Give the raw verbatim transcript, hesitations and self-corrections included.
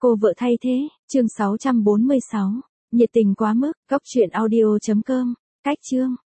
Cô vợ thay thế, chương sáu trăm bốn mươi sáu. Nhiệt tình quá mức, góc truyện audio chấm com. Cách chương